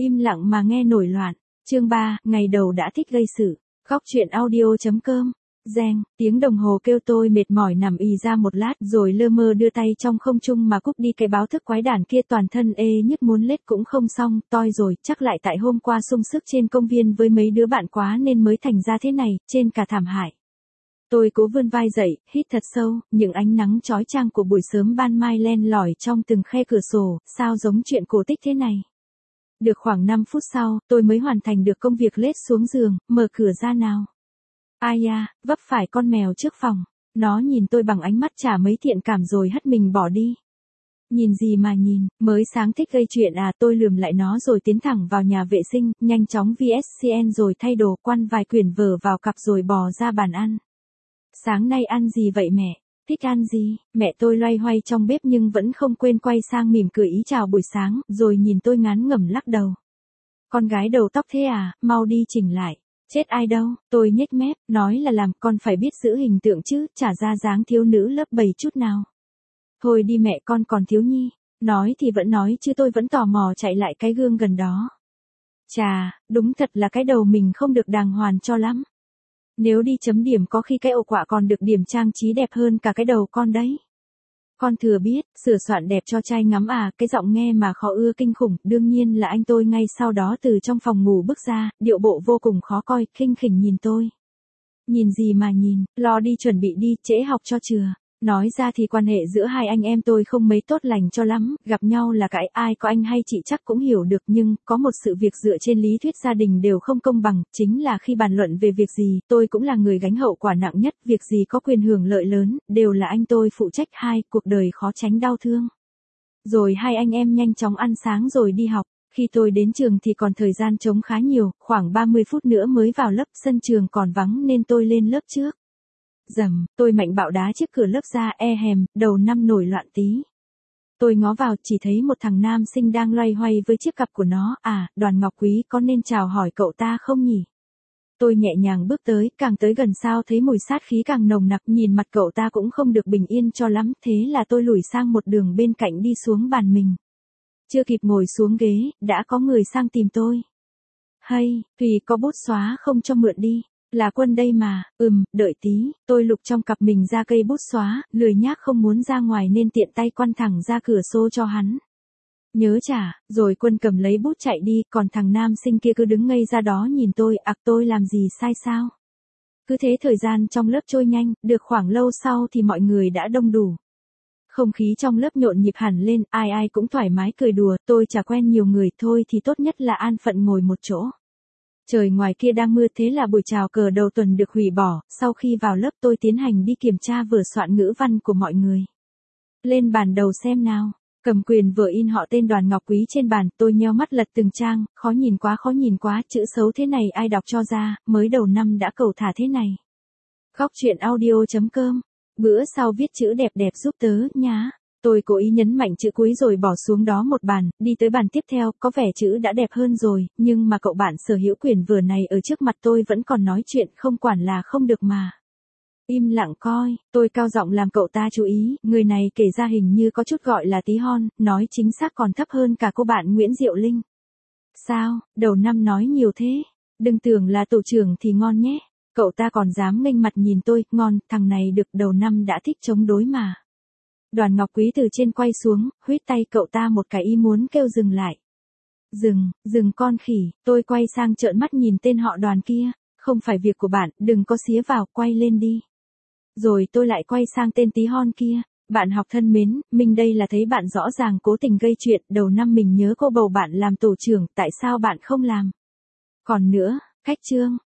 Im lặng mà nghe nổi loạn. Chương 3, ngày đầu đã thích gây sự. Góc truyện audio.com. Reng, tiếng đồng hồ kêu tôi mệt mỏi nằm ì ra một lát rồi lơ mơ đưa tay trong không trung mà cúp đi cái báo thức quái đản kia, toàn thân ê nhức muốn lết cũng không xong, toi rồi, chắc lại tại hôm qua sung sức trên công viên với mấy đứa bạn quá nên mới thành ra thế này, trên cả thảm hại. Tôi cố vươn vai dậy, hít thật sâu, những ánh nắng chói chang của buổi sớm ban mai len lỏi trong từng khe cửa sổ, sao giống chuyện cổ tích thế này. Được khoảng 5 phút sau, tôi mới hoàn thành được công việc lết xuống giường, mở cửa ra nào. Ai da, vấp phải con mèo trước phòng. Nó nhìn tôi bằng ánh mắt chả mấy thiện cảm rồi hất mình bỏ đi. Nhìn gì mà nhìn, mới sáng thích gây chuyện à? Tôi lườm lại nó rồi tiến thẳng vào nhà vệ sinh, nhanh chóng VSCN rồi thay đồ, quăn vài quyển vở vào cặp rồi bò ra bàn ăn. Sáng nay ăn gì vậy mẹ? Thích ăn gì? Mẹ tôi loay hoay trong bếp nhưng vẫn không quên quay sang mỉm cười ý chào buổi sáng, rồi nhìn tôi ngán ngẩm lắc đầu. Con gái đầu tóc thế à, mau đi chỉnh lại. Chết ai đâu, tôi nhếch mép, nói là làm, con phải biết giữ hình tượng chứ, chả ra dáng thiếu nữ lớp 7 chút nào. Thôi đi mẹ, con còn thiếu nhi. Nói thì vẫn nói chứ tôi vẫn tò mò chạy lại cái gương gần đó. Chà, đúng thật là cái đầu mình không được đàng hoàng cho lắm. Nếu đi chấm điểm có khi cái ổ quạ còn được điểm trang trí đẹp hơn cả cái đầu con đấy. Con thừa biết, sửa soạn đẹp cho trai ngắm à, cái giọng nghe mà khó ưa kinh khủng, đương nhiên là anh tôi ngay sau đó từ trong phòng ngủ bước ra, điệu bộ vô cùng khó coi, khinh khỉnh nhìn tôi. Nhìn gì mà nhìn, lo đi chuẩn bị đi, trễ học cho chừa. Nói ra thì quan hệ giữa hai anh em tôi không mấy tốt lành cho lắm, gặp nhau là cãi, ai có anh hay chị chắc cũng hiểu được, nhưng có một sự việc dựa trên lý thuyết gia đình đều không công bằng, chính là khi bàn luận về việc gì, tôi cũng là người gánh hậu quả nặng nhất, việc gì có quyền hưởng lợi lớn, đều là anh tôi phụ trách. Hai, cuộc đời khó tránh đau thương. Rồi hai anh em nhanh chóng ăn sáng rồi đi học. Khi tôi đến trường thì còn thời gian trống khá nhiều, khoảng 30 phút nữa mới vào lớp, sân trường còn vắng nên tôi lên lớp trước. Dầm, tôi mạnh bạo đá chiếc cửa lớp ra, hèm, đầu năm nổi loạn tí. Tôi ngó vào, chỉ thấy một thằng nam sinh đang loay hoay với chiếc cặp của nó, à, Đoàn Ngọc Quý, có nên chào hỏi cậu ta không nhỉ? Tôi nhẹ nhàng bước tới, càng tới gần sao thấy mùi sát khí càng nồng nặc, nhìn mặt cậu ta cũng không được bình yên cho lắm, thế là tôi lùi sang một đường bên cạnh đi xuống bàn mình. Chưa kịp ngồi xuống ghế, đã có người sang tìm tôi. Hay, Thùy có bút xóa không cho mượn đi? Là Quân đây mà, đợi tí, tôi lục trong cặp mình ra cây bút xóa, lười nhác không muốn ra ngoài nên tiện tay quăn thẳng ra cửa xô cho hắn. Nhớ trả, rồi Quân cầm lấy bút chạy đi, còn thằng nam sinh kia cứ đứng ngây ra đó nhìn tôi, tôi làm gì sai sao? Cứ thế thời gian trong lớp trôi nhanh, được khoảng lâu sau thì mọi người đã đông đủ. Không khí trong lớp nhộn nhịp hẳn lên, ai ai cũng thoải mái cười đùa, tôi chả quen nhiều người, thôi thì tốt nhất là an phận ngồi một chỗ. Trời ngoài kia đang mưa, thế là buổi chào cờ đầu tuần được hủy bỏ, sau khi vào lớp tôi tiến hành đi kiểm tra vở soạn ngữ văn của mọi người. Lên bàn đầu xem nào, cầm quyền vở in họ tên Đoàn Ngọc Quý trên bàn, tôi nheo mắt lật từng trang, khó nhìn quá, chữ xấu thế này ai đọc cho ra, mới đầu năm đã cầu thả thế này. Góc truyện audio.com, bữa sau viết chữ đẹp đẹp giúp tớ, nhá. Tôi cố ý nhấn mạnh chữ cuối rồi bỏ xuống đó một bàn, đi tới bàn tiếp theo, có vẻ chữ đã đẹp hơn rồi, nhưng mà cậu bạn sở hữu quyển vở này ở trước mặt tôi vẫn còn nói chuyện không quản là không được mà. Im lặng coi, tôi cao giọng làm cậu ta chú ý, người này kể ra hình như có chút gọi là tí hon, nói chính xác còn thấp hơn cả cô bạn Nguyễn Diệu Linh. Sao, đầu năm nói nhiều thế, đừng tưởng là tổ trưởng thì ngon nhé, cậu ta còn dám nghênh mặt nhìn tôi, ngon, thằng này được đầu năm đã thích chống đối mà. Đoàn Ngọc Quý từ trên quay xuống, huýt tay cậu ta một cái ý muốn kêu dừng lại. Dừng con khỉ, tôi quay sang trợn mắt nhìn tên họ Đoàn kia, không phải việc của bạn, đừng có xía vào, quay lên đi. Rồi tôi lại quay sang tên tí hon kia, bạn học thân mến, mình đây là thấy bạn rõ ràng cố tình gây chuyện, đầu năm mình nhớ cô bầu bạn làm tổ trưởng, tại sao bạn không làm? Còn nữa, khách trương,